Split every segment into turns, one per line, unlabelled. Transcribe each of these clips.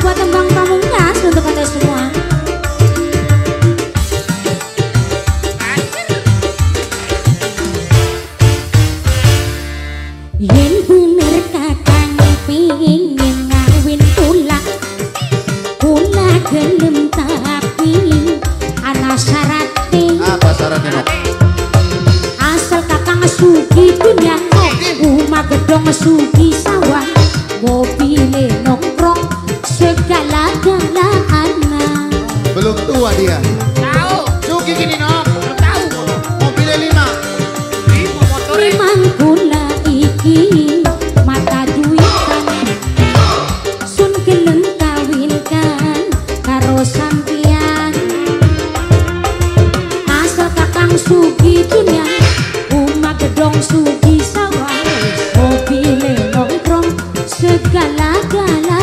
buat tembang pamungkas untuk anda semua. Yen bener kakang pingin ngawin kula, kula gelem tapi ana syarate.
Apa syaratnya nok?
Asal kakang sugi dunia, rumah gedong sugi sawah, mobile nongkrong segala-galana.
Belum tua dia.
Tahu.
Suki gini nok.
Belum tahu.
Mobilnya 5.
Motornya.
Memang kula iki mata duitan, sun gelem kawinkan karo sampeyan. Asal kakang sugi dunia, rumah gedong sugi sawah, mobile nongkrong segala-galana.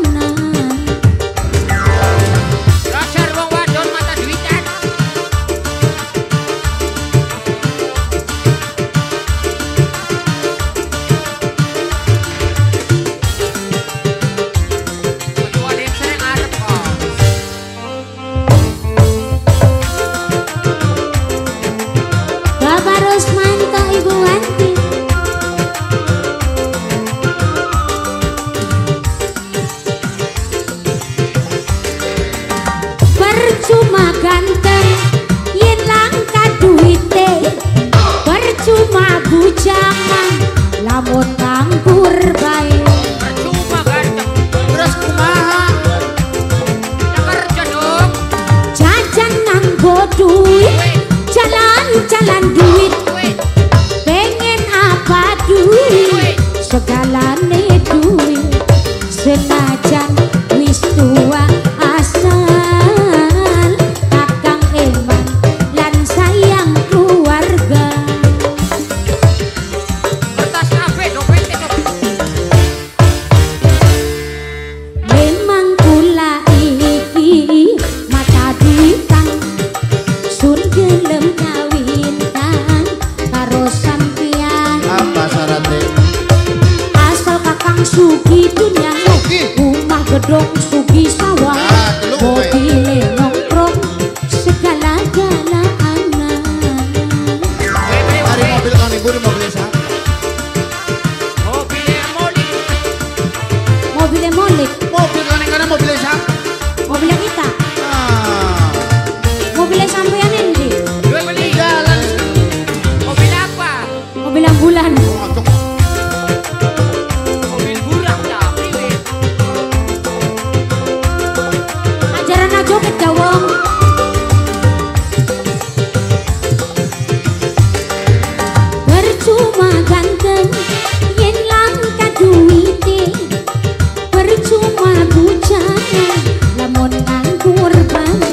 Dasar wong wadon mata duitan. Kecuali yang sering arep kok.
Bapak Rusmanto, Ibu Wanti. Percuma ganteng yen langka duite, percuma bujangan lamun nganggur bae.
Percuma ganteng.
Terus kumaha?
Ya kerja dong.
Jajan nganggo duit, jalan-jalan duit,
Duit.
pengen apa duit, segalane duit. Senajan wis tua asal kakang eman lan sayang keluarga.
Kertas kafe dompetnya tuh.
Memang kula iki mata duitan, sun gelem kawinkan karo sampeyan.
Apa syaratnya?
Asal kakang sugi dunia, rumah gedong sugi sawah, mobile nongkrong segala-galana.
Hari mobil kang ibu di mobil siapa?
Mobilnya moli.
Mobile molik,
Mobil kang karena mobil siapa?
mobilnya kita,
Ah,
mobilnya sampeyan endi?
Gue beli.
jalan.
Mobil apa?
Mobil ambulan.
Cocok.
Mobil burak dah. Priwet.
Ajaran joget gawong. Percuma ganteng yen langka duite, percuma bujangan lamun nganggur bae.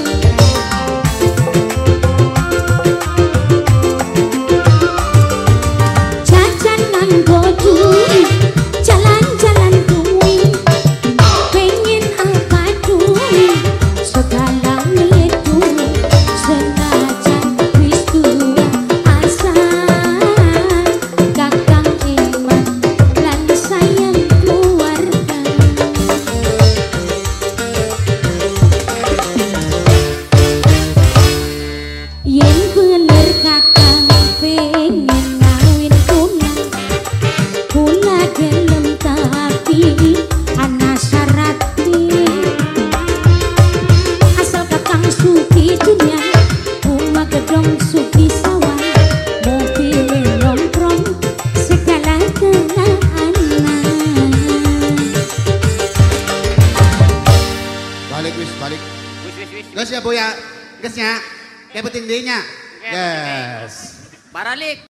Jajan nganggo duit, jalan-jalan duit, pengen apa duit, segalane duit. Senajan wis tua asal kakang eman lan sayang keluarga. Yen bener kakang pengen ngawin kula, kula gelem tapi ana syaratnya. Asal kakang sugi dunia, rumah gedong sugi sawah, mobil nongkrong segala-galana.
Balik wis balik.
Wis.
Gas ya bu ya. Gasnya. Kayak penting D-nya.
Oke,
Yes.
Baralik.